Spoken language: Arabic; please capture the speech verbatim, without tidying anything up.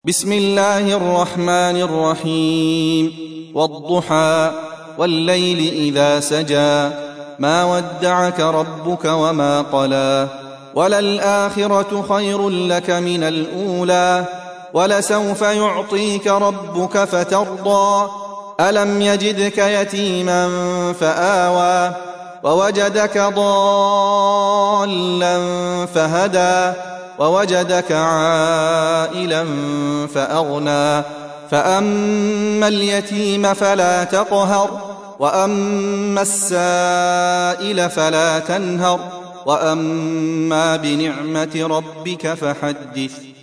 بسم الله الرحمن الرحيم والضحى والليل إذا سجى ما ودعك ربك وما قلى وللآخرة خير لك من الأولى ولسوف يعطيك ربك فترضى ألم يجدك يتيما فآوى ووجدك ضالا فهدى ووجدك عائلا فأغنى فأما اليتيم فلا تقهر وأما السائل فلا تنهر وأما بنعمة ربك فحدث